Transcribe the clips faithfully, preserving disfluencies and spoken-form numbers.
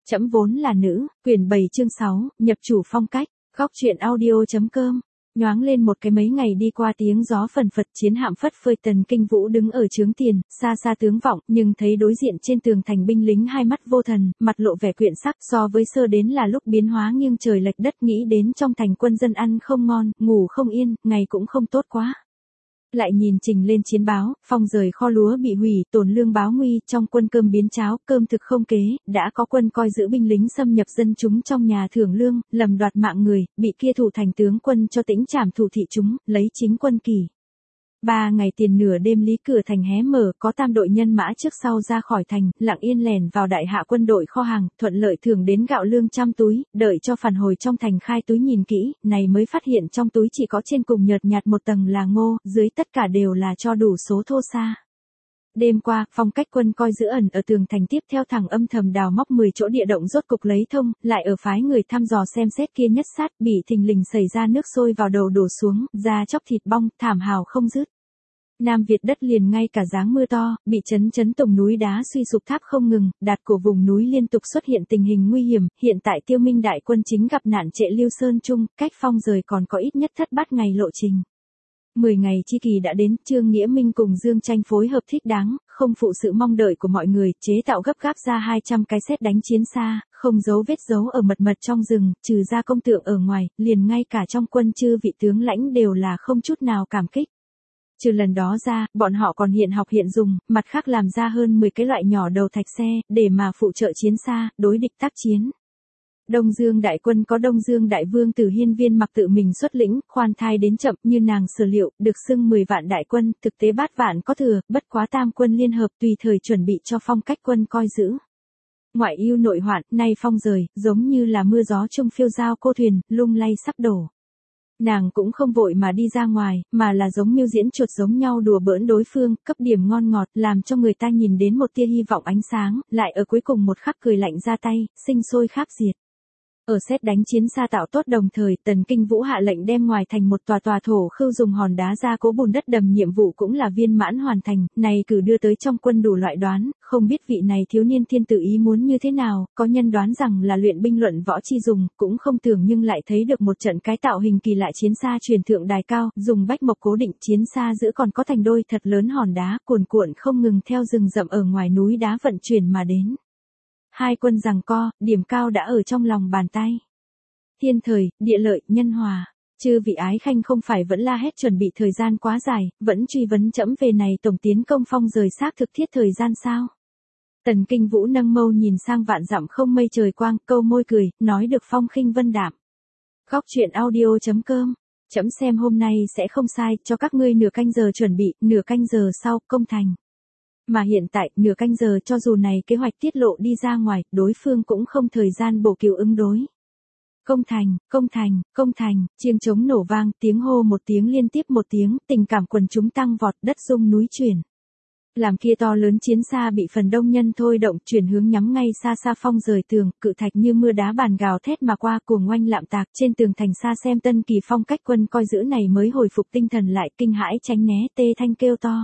Trẫm vốn là nữ, quyển bảy chương sáu, nhập chủ phong cách, góc truyện audio.com. Nhoáng lên một cái mấy ngày đi qua tiếng gió phần phật chiến hạm phất phơi Tần Kinh Vũ đứng ở trướng tiền, xa xa tướng vọng, nhưng thấy đối diện trên tường thành binh lính hai mắt vô thần, mặt lộ vẻ quyện sắc so với sơ đến là lúc biến hóa nghiêng trời lệch đất nghĩ đến trong thành quân dân ăn không ngon, ngủ không yên, ngày cũng không tốt quá. Lại nhìn trình lên chiến báo, phong rời kho lúa bị hủy, tổn lương báo nguy, trong quân cơm biến cháo, cơm thực không kế, đã có quân coi giữ binh lính xâm nhập dân chúng trong nhà thưởng lương, lầm đoạt mạng người, bị kia thủ thành tướng quân cho tĩnh trảm thủ thị chúng, lấy chính quân kỳ. Ba ngày tiền nửa đêm lý cửa thành hé mở, có tam đội nhân mã trước sau ra khỏi thành, lặng yên lẻn vào đại hạ quân đội kho hàng, thuận lợi thưởng đến gạo lương trăm túi, đợi cho phản hồi trong thành khai túi nhìn kỹ, này mới phát hiện trong túi chỉ có trên cùng nhợt nhạt một tầng là ngô, dưới tất cả đều là cho đủ số thô xa. Đêm qua, phong cách quân coi giữ ẩn ở tường thành tiếp theo thẳng âm thầm đào móc mười chỗ địa động rốt cục lấy thông, lại ở phái người thăm dò xem xét kia nhất sát, bị thình lình xảy ra nước sôi vào đầu đổ xuống, da chóc thịt bong, thảm hào không dứt. Nam Việt đất liền ngay cả dáng mưa to, bị chấn chấn tùng núi đá suy sụp tháp không ngừng, đạt của vùng núi liên tục xuất hiện tình hình nguy hiểm, hiện tại Tiêu Minh đại quân chính gặp nạn trệ Lưu Sơn Trung, cách phong rời còn có ít nhất thất bát ngày lộ trình. Mười ngày chi kỳ đã đến, Trương Nghĩa Minh cùng Dương Tranh phối hợp thích đáng, không phụ sự mong đợi của mọi người, chế tạo gấp gáp ra hai trăm cái sét đánh chiến xa, không giấu vết giấu ở mật mật trong rừng, trừ ra công tượng ở ngoài, liền ngay cả trong quân chư vị tướng lãnh đều là không chút nào cảm kích. Trừ lần đó ra, bọn họ còn hiện học hiện dùng, mặt khác làm ra hơn mười cái loại nhỏ đầu thạch xe, để mà phụ trợ chiến xa, đối địch tác chiến. Đông Dương đại quân có Đông Dương đại vương Tử Hiên Viên mặc tự mình xuất lĩnh, khoan thai đến chậm như nàng sở liệu, được xưng mười vạn đại quân, thực tế bát vạn có thừa, bất quá tam quân liên hợp tùy thời chuẩn bị cho phong cách quân coi giữ. Ngoại ưu nội hoạn, nay phong rời, giống như là mưa gió trung phiêu giao cô thuyền, lung lay sắp đổ. Nàng cũng không vội mà đi ra ngoài, mà là giống miêu diễn chuột giống nhau đùa bỡn đối phương, cấp điểm ngon ngọt, làm cho người ta nhìn đến một tia hy vọng ánh sáng, lại ở cuối cùng một khắc cười lạnh ra tay, sinh sôi kháp diệt. Ở xét đánh chiến xa tạo tốt đồng thời, Tần Kinh Vũ hạ lệnh đem ngoài thành một tòa tòa thổ khưu dùng hòn đá ra cố bùn đất đầm nhiệm vụ cũng là viên mãn hoàn thành, này cử đưa tới trong quân đủ loại đoán, không biết vị này thiếu niên thiên tử ý muốn như thế nào, có nhân đoán rằng là luyện binh luận võ chi dùng, cũng không tưởng nhưng lại thấy được một trận cái tạo hình kỳ lạ chiến xa truyền thượng đài cao, dùng bách mộc cố định chiến xa giữa còn có thành đôi thật lớn hòn đá cuồn cuộn không ngừng theo rừng rậm ở ngoài núi đá vận chuyển mà đến. Hai quân giằng co, điểm cao đã ở trong lòng bàn tay. Thiên thời, địa lợi, nhân hòa. Chư vị ái khanh không phải vẫn la hét chuẩn bị thời gian quá dài, vẫn truy vấn trẫm về này tổng tiến công phong rời xác thực thiết thời gian sao? Tần Kinh Vũ nâng mâu nhìn sang vạn dặm không mây trời quang, câu môi cười, nói được phong khinh vân đạm. Góc truyện audio.com. Trẫm xem hôm nay sẽ không sai, cho các ngươi nửa canh giờ chuẩn bị, nửa canh giờ sau, công thành. Mà hiện tại, nửa canh giờ cho dù này kế hoạch tiết lộ đi ra ngoài, đối phương cũng không thời gian bổ cứu ứng đối. Công thành, công thành, công thành, chiêng trống nổ vang, tiếng hô một tiếng liên tiếp một tiếng, tình cảm quần chúng tăng vọt, đất rung núi chuyển. Làm kia to lớn chiến xa bị phần đông nhân thôi động, chuyển hướng nhắm ngay xa xa phong rời tường, cự thạch như mưa đá bàn gào thét mà qua cuồng oanh lạm tạc, trên tường thành xa xem Tân Kỳ phong cách quân coi giữ này mới hồi phục tinh thần lại, kinh hãi tránh né, tê thanh kêu to.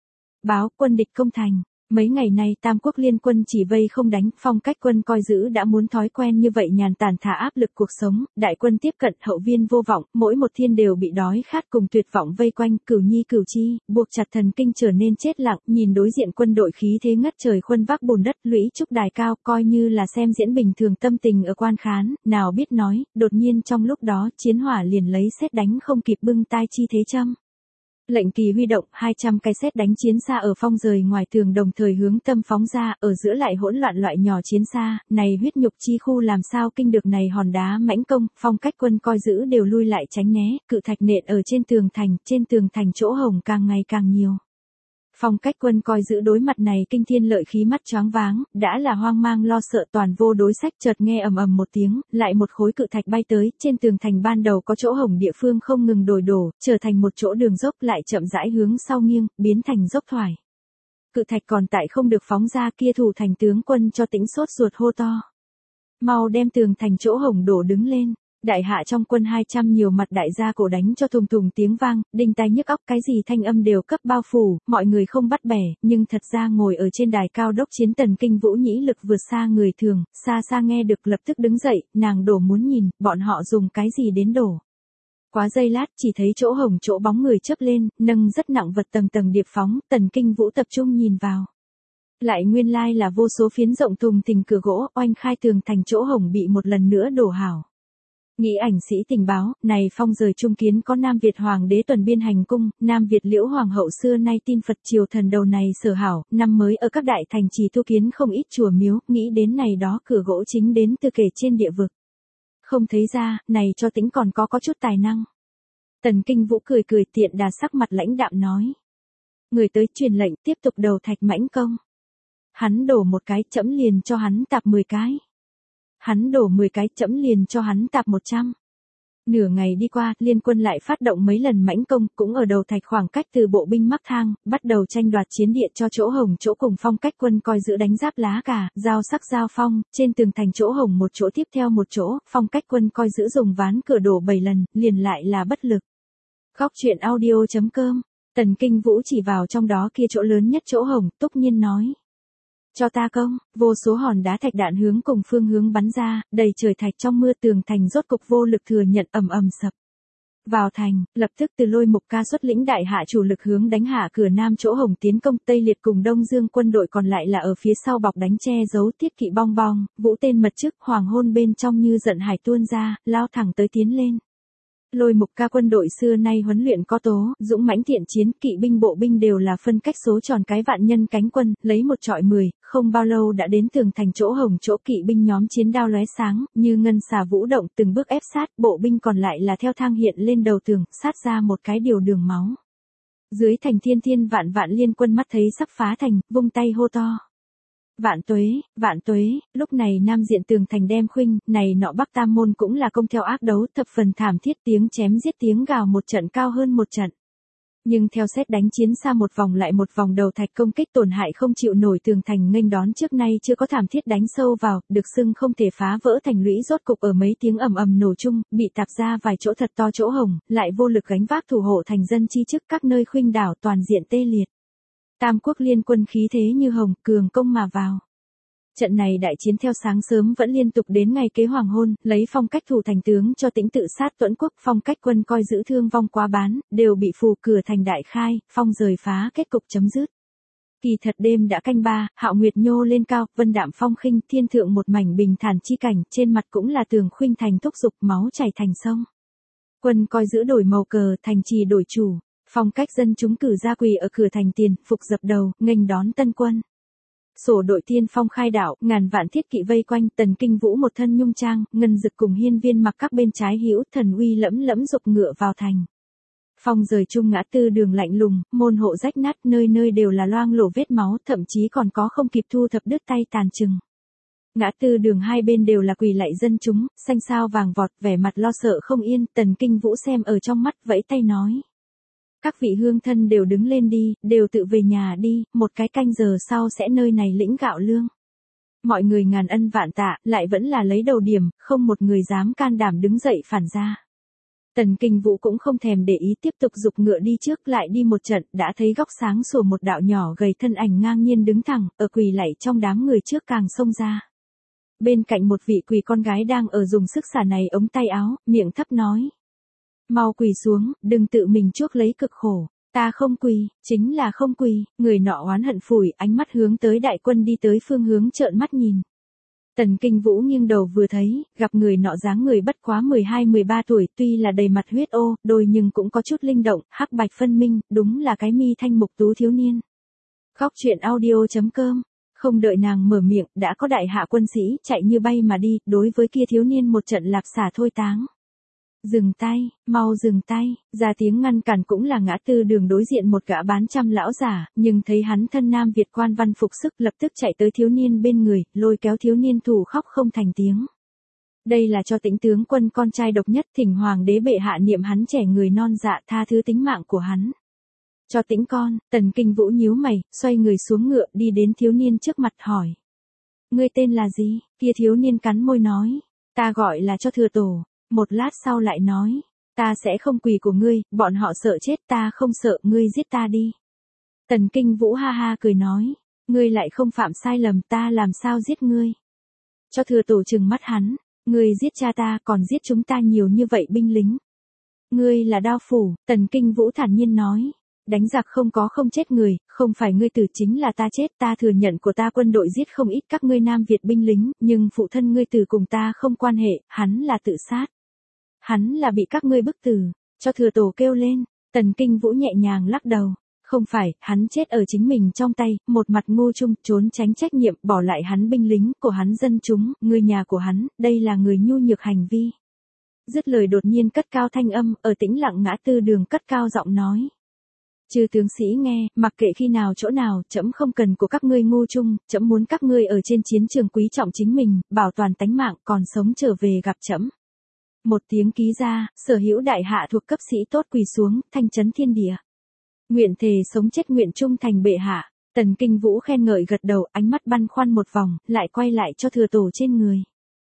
Báo quân địch công thành. Mấy ngày nay Tam Quốc liên quân chỉ vây không đánh, phong cách quân coi giữ đã muốn thói quen như vậy nhàn tản thả áp lực cuộc sống, đại quân tiếp cận hậu viên vô vọng, mỗi một thiên đều bị đói khát cùng tuyệt vọng vây quanh, cửu nhi cửu chi, buộc chặt thần kinh trở nên chết lặng, nhìn đối diện quân đội khí thế ngất trời khuân vác bùn đất lũy trúc đài cao, coi như là xem diễn bình thường tâm tình ở quan khán, nào biết nói, đột nhiên trong lúc đó chiến hỏa liền lấy sét đánh không kịp bưng tai chi thế châm. Lệnh kỳ huy động, hai trăm cái sét đánh chiến xa ở phong rời ngoài tường đồng thời hướng tâm phóng ra, ở giữa lại hỗn loạn loại nhỏ chiến xa, này huyết nhục chi khu làm sao kinh được này hòn đá mãnh công, phong cách quân coi giữ đều lui lại tránh né, cự thạch nện ở trên tường thành, trên tường thành chỗ hổng càng ngày càng nhiều. Phong cách quân coi giữ đối mặt này kinh thiên lợi khí mắt choáng váng, đã là hoang mang lo sợ toàn vô đối sách, chợt nghe ầm ầm một tiếng, lại một khối cự thạch bay tới, trên tường thành ban đầu có chỗ hổng địa phương không ngừng đổi đổ, trở thành một chỗ đường dốc lại chậm rãi hướng sau nghiêng, biến thành dốc thoải. Cự thạch còn tại không được phóng ra, kia thủ thành tướng quân cho tĩnh sốt ruột hô to. Mau đem tường thành chỗ hổng đổ đứng lên. Đại hạ trong quân hai trăm nhiều mặt đại gia cổ đánh cho thùng thùng tiếng vang, đinh tai nhức óc, cái gì thanh âm đều cấp bao phủ, mọi người không bắt bẻ, nhưng thật ra ngồi ở trên đài cao đốc chiến Tần Kinh Vũ nhĩ lực vượt xa người thường, xa xa nghe được lập tức đứng dậy, nàng đổ muốn nhìn, bọn họ dùng cái gì đến đổ. Quá giây lát chỉ thấy chỗ hồng chỗ bóng người chớp lên, nâng rất nặng vật tầng tầng điệp phóng, Tần Kinh Vũ tập trung nhìn vào. Lại nguyên lai là vô số phiến rộng thùng thình cửa gỗ, oanh khai tường thành chỗ hồng bị một lần nữa đổ hảo. Nghĩ ảnh sĩ tình báo, này phong rời trung kiến có Nam Việt Hoàng đế tuần biên hành cung, Nam Việt Liễu Hoàng hậu xưa nay tin Phật triều thần đầu này sở hảo, năm mới ở các đại thành trì tu kiến không ít chùa miếu, nghĩ đến này đó cửa gỗ chính đến từ kể trên địa vực. Không thấy ra, này cho Tĩnh còn có có chút tài năng. Tần Kinh Vũ cười cười tiện đà sắc mặt lãnh đạm nói. Người tới truyền lệnh tiếp tục đầu thạch mãnh công. Hắn đổ một cái chẫm liền cho hắn tạp mười cái. Hắn đổ mười cái chẫm liền cho hắn tạp một trăm. Nửa ngày đi qua, liên quân lại phát động mấy lần mãnh công, cũng ở đầu thạch khoảng cách từ bộ binh mắc thang, bắt đầu tranh đoạt chiến địa cho chỗ hồng chỗ cùng phong cách quân coi giữ đánh giáp lá cà, giao sắc giao phong, trên tường thành chỗ hồng một chỗ tiếp theo một chỗ, phong cách quân coi giữ dùng ván cửa đổ bảy lần, liền lại là bất lực. Góc truyện audio chấm com, Tần Kinh Vũ chỉ vào trong đó kia chỗ lớn nhất chỗ hồng, túc nhiên nói. Cho ta công, vô số hòn đá thạch đạn hướng cùng phương hướng bắn ra, đầy trời thạch trong mưa tường thành rốt cục vô lực thừa nhận ầm ầm sập. Vào thành, lập tức từ Lôi Mục Ca xuất lĩnh đại hạ chủ lực hướng đánh hạ cửa nam chỗ hồng tiến công, Tây Liệt cùng Đông Dương quân đội còn lại là ở phía sau bọc đánh che giấu thiết kỵ bong bong, vũ tên mật chức hoàng hôn bên trong như giận hải tuôn ra, lao thẳng tới tiến lên. Lôi Mục Ca quân đội xưa nay huấn luyện có tố, dũng mãnh thiện chiến, kỵ binh bộ binh đều là phân cách số tròn cái vạn nhân cánh quân, lấy một trọi mười, không bao lâu đã đến tường thành chỗ hồng chỗ kỵ binh nhóm chiến đao lóe sáng, như ngân xà vũ động từng bước ép sát, bộ binh còn lại là theo thang hiện lên đầu tường, sát ra một cái điều đường máu. Dưới thành thiên thiên vạn vạn liên quân mắt thấy sắp phá thành, vung tay hô to. Vạn tuế, vạn tuế, lúc này nam diện tường thành đem khuynh, này nọ Bắc Tam môn cũng là công theo ác đấu, thập phần thảm thiết tiếng chém giết tiếng gào một trận cao hơn một trận. Nhưng theo xét đánh chiến xa một vòng lại một vòng đầu thạch công kích tổn hại không chịu nổi tường thành nghênh đón trước nay chưa có thảm thiết đánh sâu vào, được xưng không thể phá vỡ thành lũy rốt cục ở mấy tiếng ầm ầm nổ chung, bị tạp ra vài chỗ thật to chỗ hồng, lại vô lực gánh vác thủ hộ thành dân chi chức các nơi khuynh đảo toàn diện tê liệt. Tam quốc liên quân khí thế như hồng, cường công mà vào. Trận này đại chiến theo sáng sớm vẫn liên tục đến ngày kế hoàng hôn, lấy phong cách thủ thành tướng cho Tĩnh tự sát tuẫn quốc, phong cách quân coi giữ thương vong quá bán, đều bị phù cửa thành đại khai, phong rời phá kết cục chấm dứt. Kỳ thật đêm đã canh ba, hạo nguyệt nhô lên cao, vân đạm phong khinh, thiên thượng một mảnh bình thản chi cảnh, trên mặt cũng là tường khuynh thành thúc dục máu chảy thành sông. Quân coi giữ đổi màu cờ, thành trì đổi chủ. Phong cách dân chúng cử ra quỳ ở cửa thành tiền, phục dập đầu, nghênh đón tân quân. Sổ đội tiên phong khai đảo, ngàn vạn thiết kỵ vây quanh, Tần Kinh Vũ một thân nhung trang, ngân dực cùng hiên viên mặc các bên trái hữu, thần uy lẫm lẫm dục ngựa vào thành. Phong rời trung ngã tư đường lạnh lùng, môn hộ rách nát, nơi nơi đều là loang lổ vết máu, thậm chí còn có không kịp thu thập đứt tay tàn chừng. Ngã tư đường hai bên đều là quỳ lạy dân chúng, xanh sao vàng vọt, vẻ mặt lo sợ không yên, Tần Kinh Vũ xem ở trong mắt, vẫy tay nói. Các vị hương thân đều đứng lên đi, đều tự về nhà đi, một cái canh giờ sau sẽ nơi này lĩnh gạo lương. Mọi người ngàn ân vạn tạ, lại vẫn là lấy đầu điểm, không một người dám can đảm đứng dậy phản ra. Tần Kinh Vũ cũng không thèm để ý tiếp tục dục ngựa đi trước lại đi một trận, đã thấy góc sáng sủa một đạo nhỏ gầy thân ảnh ngang nhiên đứng thẳng, ở quỳ lạy trong đám người trước càng xông ra. Bên cạnh một vị quỳ con gái đang ở dùng sức xả này ống tay áo, miệng thấp nói. Mau quỳ xuống, đừng tự mình chuốc lấy cực khổ, ta không quỳ, chính là không quỳ, người nọ oán hận phủi, ánh mắt hướng tới đại quân đi tới phương hướng trợn mắt nhìn. Tần Kinh Vũ nghiêng đầu vừa thấy, gặp người nọ dáng người bất quá mười hai mười ba tuổi, tuy là đầy mặt huyết ô, đôi nhưng cũng có chút linh động, hắc bạch phân minh, đúng là cái mi thanh mục tú thiếu niên. Góc truyện audio chấm com, không đợi nàng mở miệng, đã có đại hạ quân sĩ chạy như bay mà đi, đối với kia thiếu niên một trận lạp xả thôi táng. Dừng tay, mau dừng tay, ra tiếng ngăn cản cũng là ngã tư đường đối diện một gã bán trăm lão giả, nhưng thấy hắn thân nam Việt quan văn phục sức lập tức chạy tới thiếu niên bên người, lôi kéo thiếu niên thủ khóc không thành tiếng. Đây là cho Tĩnh tướng quân con trai độc nhất, thỉnh hoàng đế bệ hạ niệm hắn trẻ người non dạ tha thứ tính mạng của hắn. Cho Tĩnh con, Tần Kinh Vũ nhíu mày, xoay người xuống ngựa đi đến thiếu niên trước mặt hỏi. Ngươi tên là gì? Kia thiếu niên cắn môi nói, ta gọi là cho thừa tổ. một lát sau lại nói, ta sẽ không quỳ của ngươi, bọn họ sợ chết, ta không sợ, ngươi giết ta đi. Tần Kinh Vũ ha ha cười nói, ngươi lại không phạm sai lầm, ta làm sao giết ngươi. Cho Thừa Tổ trừng mắt hắn, ngươi giết cha ta còn giết chúng ta nhiều như vậy binh lính. Ngươi là đao phủ, Tần Kinh Vũ thản nhiên nói. Đánh giặc không có không chết người, không phải ngươi tử chính là ta chết, ta thừa nhận của ta quân đội giết không ít các ngươi Nam Việt binh lính, nhưng phụ thân ngươi tử cùng ta không quan hệ, hắn là tự sát. Hắn là bị các ngươi bức tử, Cho Thừa Tổ kêu lên, Tần Kinh Vũ nhẹ nhàng lắc đầu. Không phải, hắn chết ở chính mình trong tay, một mặt ngu chung, trốn tránh trách nhiệm, bỏ lại hắn binh lính, của hắn dân chúng, người nhà của hắn, đây là người nhu nhược hành vi. Dứt lời đột nhiên cất cao thanh âm, ở tĩnh lặng ngã tư đường cất cao giọng nói. Chư tướng sĩ nghe, mặc kệ khi nào chỗ nào, trẫm không cần của các ngươi ngu chung, trẫm muốn các ngươi ở trên chiến trường quý trọng chính mình, bảo toàn tánh mạng, còn sống trở về gặp trẫm. Một tiếng ký ra, sở hữu đại hạ thuộc cấp sĩ tốt quỳ xuống, thanh chấn thiên địa. Nguyện thề sống chết nguyện trung thành bệ hạ. Tần Kinh Vũ khen ngợi gật đầu, ánh mắt băn khoăn một vòng, lại quay lại Cho Thừa Tổ trên người.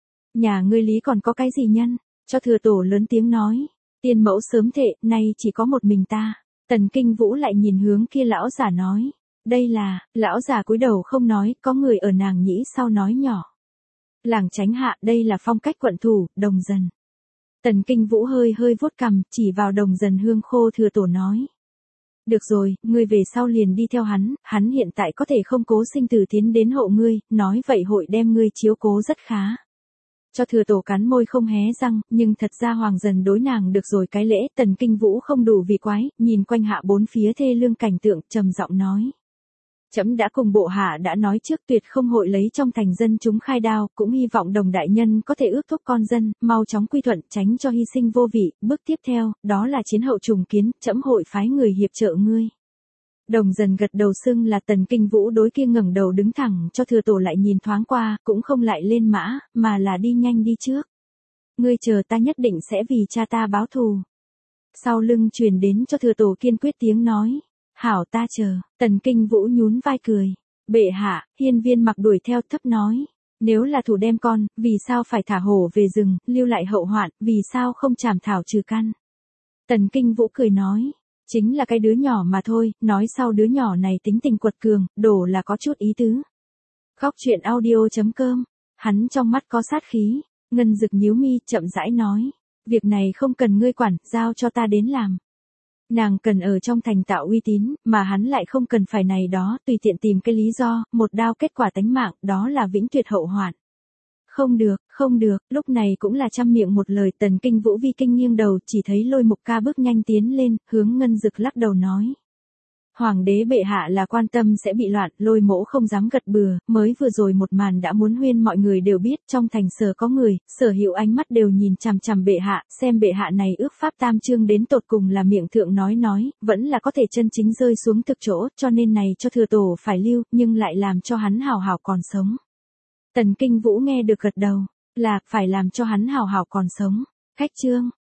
Nhà ngươi lý còn có cái gì nhân? Cho Thừa Tổ lớn tiếng nói. Tiên mẫu sớm thệ, nay chỉ có một mình ta. Tần Kinh Vũ lại nhìn hướng kia lão giả nói. Đây là, lão giả cúi đầu không nói, có người ở nàng nhĩ sau nói nhỏ. Làng Chánh Hạ, đây là phong cách quận thủ, Đồng Dần. Tần Kinh Vũ hơi hơi vuốt cằm, chỉ vào Đồng Dần hương khô Thừa Tổ nói. Được rồi, ngươi về sau liền đi theo hắn, hắn hiện tại có thể không cố sinh tử tiến đến hộ ngươi, nói vậy hội đem ngươi chiếu cố rất khá. Cho Thừa Tổ cắn môi không hé răng, nhưng thật ra Hoàng Dần đối nàng được rồi cái lễ, Tần Kinh Vũ không đủ vì quái, nhìn quanh hạ bốn phía thê lương cảnh tượng, trầm giọng nói. Trẫm đã cùng bộ hạ đã nói trước tuyệt không hội lấy trong thành dân chúng khai đao, cũng hy vọng Đồng đại nhân có thể ước thúc con dân, mau chóng quy thuận, tránh cho hy sinh vô vị. Bước tiếp theo, đó là chiến hậu trùng kiến, trẫm hội phái người hiệp trợ ngươi. Đồng Dần gật đầu xưng là. Tần Kinh Vũ đối kia ngẩng đầu đứng thẳng, Cho Thừa Tổ lại nhìn thoáng qua, cũng không lại lên mã, mà là đi nhanh đi trước. Ngươi chờ ta nhất định sẽ vì cha ta báo thù. Sau lưng truyền đến Cho Thừa Tổ kiên quyết tiếng nói. Hảo ta chờ. Tần Kinh Vũ nhún vai cười. Bệ hạ, Hiên Viên Mặc đuổi theo thấp nói. Nếu là thủ đem con, vì sao phải thả hổ về rừng, lưu lại hậu hoạn, vì sao không chảm thảo trừ căn. Tần Kinh Vũ cười nói. Chính là cái đứa nhỏ mà thôi, nói sau đứa nhỏ này tính tình quật cường, đổ là có chút ý tứ. Góc truyện audio chấm com. Hắn trong mắt có sát khí. Ngân Dực nhíu mi, chậm rãi nói. Việc này không cần ngươi quản, giao cho ta đến làm. Nàng cần ở trong thành tạo uy tín, mà hắn lại không cần phải này đó, tùy tiện tìm cái lý do, một đao kết quả tánh mạng, đó là vĩnh tuyệt hậu hoạn. Không được, không được, lúc này cũng là trăm miệng một lời. Tần Kinh Vũ vi kinh nghiêng đầu, chỉ thấy Lôi Mục Ca bước nhanh tiến lên, hướng Ngân Dực lắc đầu nói. Hoàng đế bệ hạ là quan tâm sẽ bị loạn, Lôi mỗ không dám gật bừa, mới vừa rồi một màn đã muốn huyên mọi người đều biết, trong thành sở có người, sở hữu ánh mắt đều nhìn chằm chằm bệ hạ, xem bệ hạ này ước pháp tam chương đến tột cùng là miệng thượng nói nói, vẫn là có thể chân chính rơi xuống thực chỗ, cho nên này Cho Thừa Tổ phải lưu, nhưng lại làm cho hắn hào hào còn sống. Tần Kinh Vũ nghe được gật đầu, là, phải làm cho hắn hào hào còn sống. Khách chương.